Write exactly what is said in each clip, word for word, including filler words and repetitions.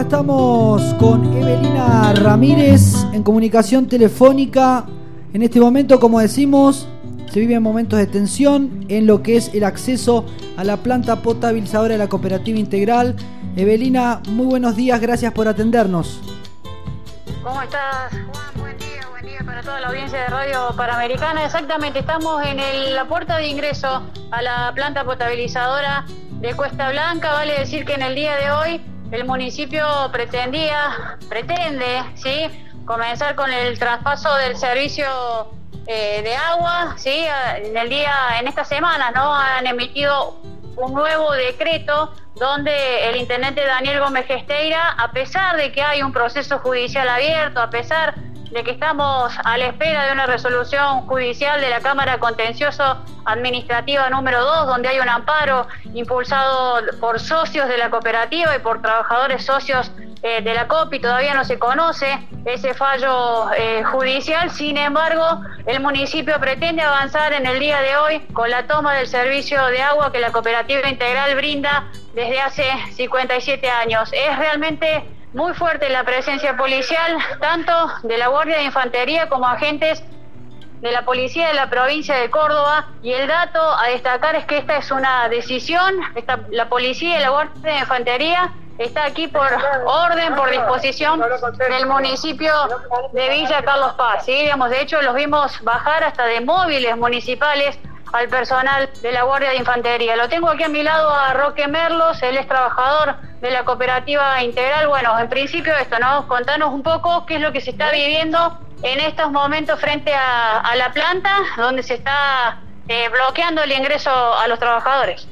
estamos con Evelina Ramírez en comunicación telefónica. En este momento, como decimos, se viven momentos de tensión en lo que es el acceso a la planta potabilizadora de la Cooperativa Integral. Evelina, muy buenos días, gracias por atendernos. ¿Cómo estás, Juan? Buen día, buen día para toda la audiencia de Radio Panamericana. Exactamente, estamos en el, la puerta de ingreso a la planta potabilizadora de Cuesta Blanca. Vale decir que en el día de hoy el municipio pretendía, pretende, ¿sí?, comenzar con el traspaso del servicio eh, de agua, ¿sí? En el día, en esta semana, ¿no?, han emitido un nuevo decreto donde el intendente Daniel Gómez Gesteira, a pesar de que hay un proceso judicial abierto, a pesar de que estamos a la espera de una resolución judicial de la Cámara Contencioso Administrativa número dos, donde hay un amparo impulsado por socios de la cooperativa y por trabajadores socios eh, de la COPI, todavía no se conoce ese fallo eh, judicial. Sin embargo, el municipio pretende avanzar en el día de hoy con la toma del servicio de agua que la Cooperativa Integral brinda desde hace cincuenta y siete años. Es realmente muy fuerte la presencia policial, tanto de la Guardia de Infantería como agentes de la Policía de la provincia de Córdoba, y el dato a destacar es que esta es una decisión, esta, la Policía y la Guardia de Infantería está aquí por orden, por disposición del municipio de Villa Carlos Paz, ¿sí? Digamos, de hecho los vimos bajar hasta de móviles municipales al personal de la Guardia de Infantería. Lo tengo aquí a mi lado a Roque Merlos, él es trabajador de la Cooperativa Integral. Bueno, en principio esto, ¿no? Contanos un poco qué es lo que se está viviendo en estos momentos frente a, a la planta, donde se está eh, bloqueando el ingreso a los trabajadores.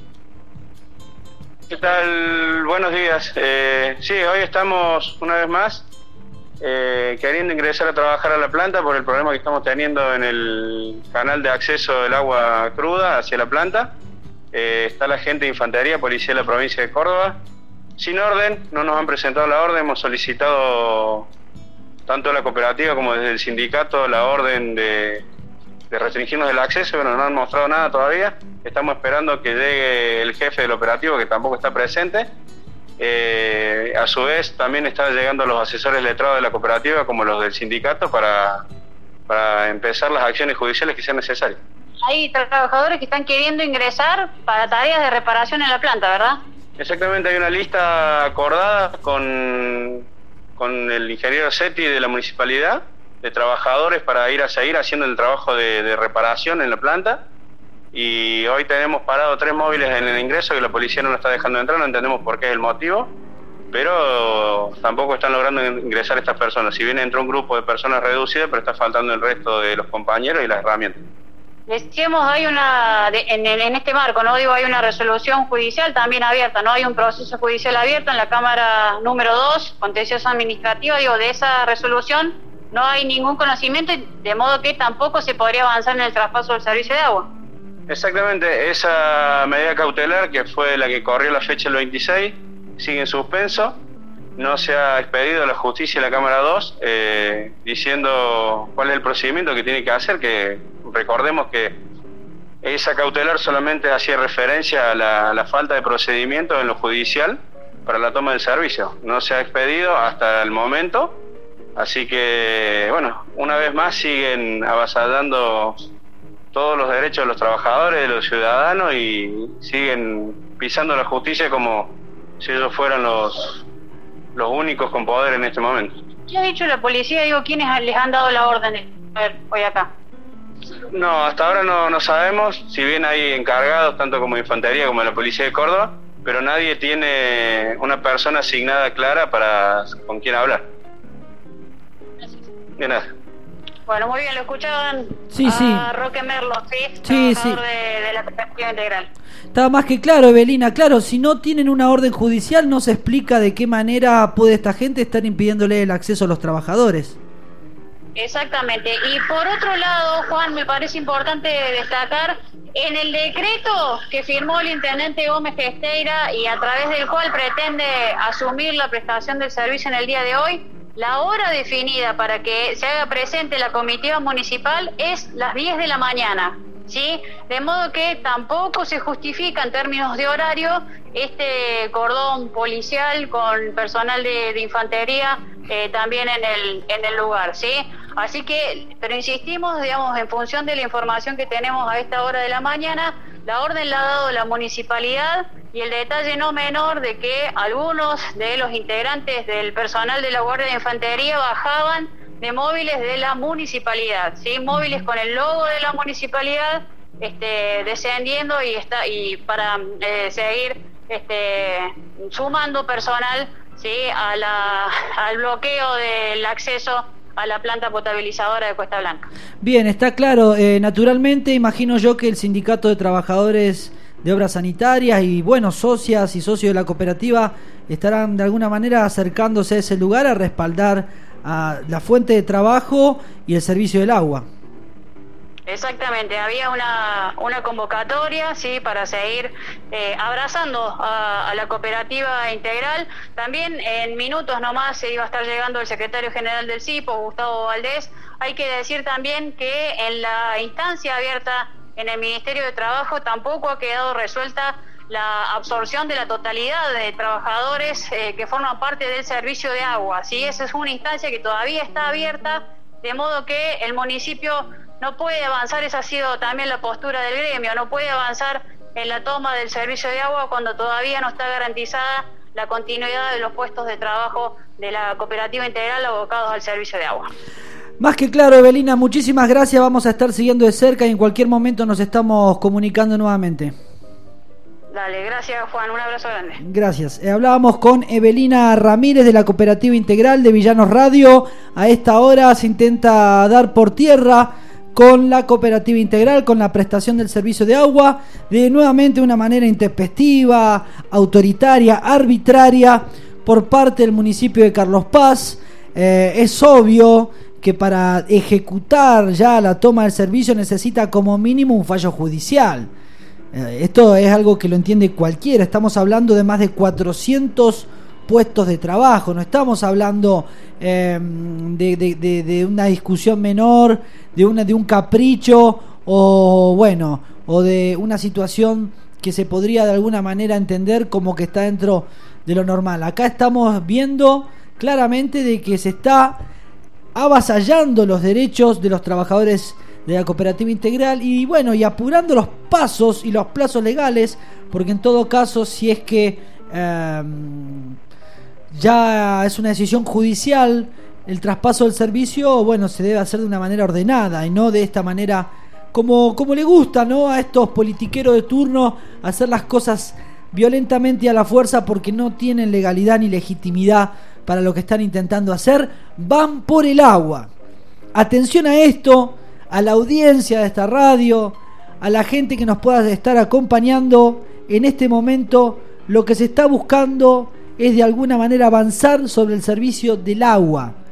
¿Qué tal? Buenos días. Eh, sí, hoy estamos una vez más eh, queriendo ingresar a trabajar a la planta por el problema que estamos teniendo en el canal de acceso del agua cruda hacia la planta. Eh, está la gente de Infantería, Policía de la provincia de Córdoba, sin orden, no nos han presentado la orden. Hemos solicitado tanto de la cooperativa como desde el sindicato la orden de, de restringirnos el acceso, pero no han mostrado nada todavía. Estamos esperando que llegue el jefe del operativo, que tampoco está presente. Eh, a su vez también están llegando los asesores letrados de la cooperativa como los del sindicato para, para empezar las acciones judiciales que sean necesarias. Hay trabajadores que están queriendo ingresar para tareas de reparación en la planta, ¿verdad? Exactamente, hay una lista acordada con, con el ingeniero Seti de la municipalidad de trabajadores para ir a seguir haciendo el trabajo de, de reparación en la planta. Y hoy tenemos parado tres móviles en el ingreso que la policía no nos está dejando entrar, no entendemos por qué es el motivo, pero tampoco están logrando ingresar estas personas. Si bien entró un grupo de personas reducidas, pero está faltando el resto de los compañeros y las herramientas. Decíamos, hay una, de, en, en este marco, ¿no? Digo, hay una resolución judicial también abierta, ¿no? Hay un proceso judicial abierto en la Cámara número dos, contencioso administrativo. Digo, de esa resolución no hay ningún conocimiento, de modo que tampoco se podría avanzar en el traspaso del servicio de agua. Exactamente, esa medida cautelar, que fue la que corrió la fecha el veintiséis, sigue en suspenso. No se ha expedido a la justicia de la Cámara dos eh, diciendo cuál es el procedimiento que tiene que hacer, que recordemos que esa cautelar solamente hacía referencia a la, a la falta de procedimiento en lo judicial para la toma del servicio. No se ha expedido hasta el momento, así que, bueno, una vez más siguen avasallando todos los derechos de los trabajadores, de los ciudadanos, y siguen pisando la justicia como si ellos fueran los, los únicos con poder en este momento. ¿Qué ha dicho la policía? Digo, ¿quiénes les han dado la orden de ver hoy acá? No, hasta ahora no, no sabemos, si bien hay encargados tanto como Infantería como la Policía de Córdoba, pero nadie tiene una persona asignada clara para con quién hablar. Gracias. De nada. Bueno, muy bien, lo escuchaban sí, a sí. Roque Merlos, ¿sí? Sí, Trabajador sí. De, de la Cooperativa Integral. Estaba más que claro, Evelina. Claro, si no tienen una orden judicial, no se explica de qué manera puede esta gente estar impidiéndole el acceso a los trabajadores. Exactamente. Y por otro lado, Juan, me parece importante destacar, en el decreto que firmó el intendente Gómez Gesteira y a través del cual pretende asumir la prestación del servicio en el día de hoy, la hora definida para que se haga presente la comitiva municipal es las diez de la mañana. ¿sí? De modo que tampoco se justifica en términos de horario este cordón policial con personal de, de infantería eh, también en el, en el lugar, ¿sí? Así que, pero insistimos, digamos, en función de la información que tenemos a esta hora de la mañana, la orden la ha dado la municipalidad y el detalle no menor de que algunos de los integrantes del personal de la Guardia de Infantería bajaban de móviles de la municipalidad, ¿sí? Móviles con el logo de la municipalidad, este, descendiendo y está y para eh, seguir este, sumando personal, ¿sí? a la, al bloqueo del acceso a la planta potabilizadora de Cuesta Blanca. Bien, está claro. Eh, naturalmente, imagino yo que el Sindicato de Trabajadores de Obras Sanitarias y, bueno, socias y socios de la cooperativa estarán de alguna manera acercándose a ese lugar a respaldar a la fuente de trabajo y el servicio del agua. Exactamente, había una, una convocatoria, sí, para seguir eh, abrazando a, a la cooperativa integral. También en minutos nomás se iba a estar llegando el secretario general del C I P O, Gustavo Valdés. Hay que decir también que en la instancia abierta en el Ministerio de Trabajo tampoco ha quedado resuelta la absorción de la totalidad de trabajadores eh, que forman parte del servicio de agua, ¿sí? Esa es una instancia que todavía está abierta, de modo que el municipio no puede avanzar, esa ha sido también la postura del gremio, no puede avanzar en la toma del servicio de agua cuando todavía no está garantizada la continuidad de los puestos de trabajo de la cooperativa integral abocados al servicio de agua. Más que claro, Evelina, muchísimas gracias, vamos a estar siguiendo de cerca y en cualquier momento nos estamos comunicando nuevamente. Dale, gracias Juan, un abrazo grande. Gracias. Eh, hablábamos con Evelina Ramírez de la Cooperativa Integral de Villanos Radio. A esta hora se intenta dar por tierra con la Cooperativa Integral, con la prestación del servicio de agua, de nuevamente una manera intempestiva, autoritaria, arbitraria, por parte del municipio de Carlos Paz. Eh, es obvio que para ejecutar ya la toma del servicio necesita como mínimo un fallo judicial. Esto es algo que lo entiende cualquiera. Estamos hablando de más de cuatrocientos puestos de trabajo. No estamos hablando eh, de, de, de, de una discusión menor, de una de un capricho o bueno, o de una situación que se podría de alguna manera entender como que está dentro de lo normal. Acá estamos viendo claramente de que se está avasallando los derechos de los trabajadores de la cooperativa integral y bueno, y apurando los pasos y los plazos legales, porque en todo caso, si es que eh, ya es una decisión judicial el traspaso del servicio, bueno, se debe hacer de una manera ordenada y no de esta manera como, como le gusta, ¿no?, a estos politiqueros de turno hacer las cosas violentamente y a la fuerza porque no tienen legalidad ni legitimidad para lo que están intentando hacer. Van por el agua. Atención a esto, a la audiencia de esta radio, a la gente que nos pueda estar acompañando en este momento. Lo que se está buscando es de alguna manera avanzar sobre el servicio del agua.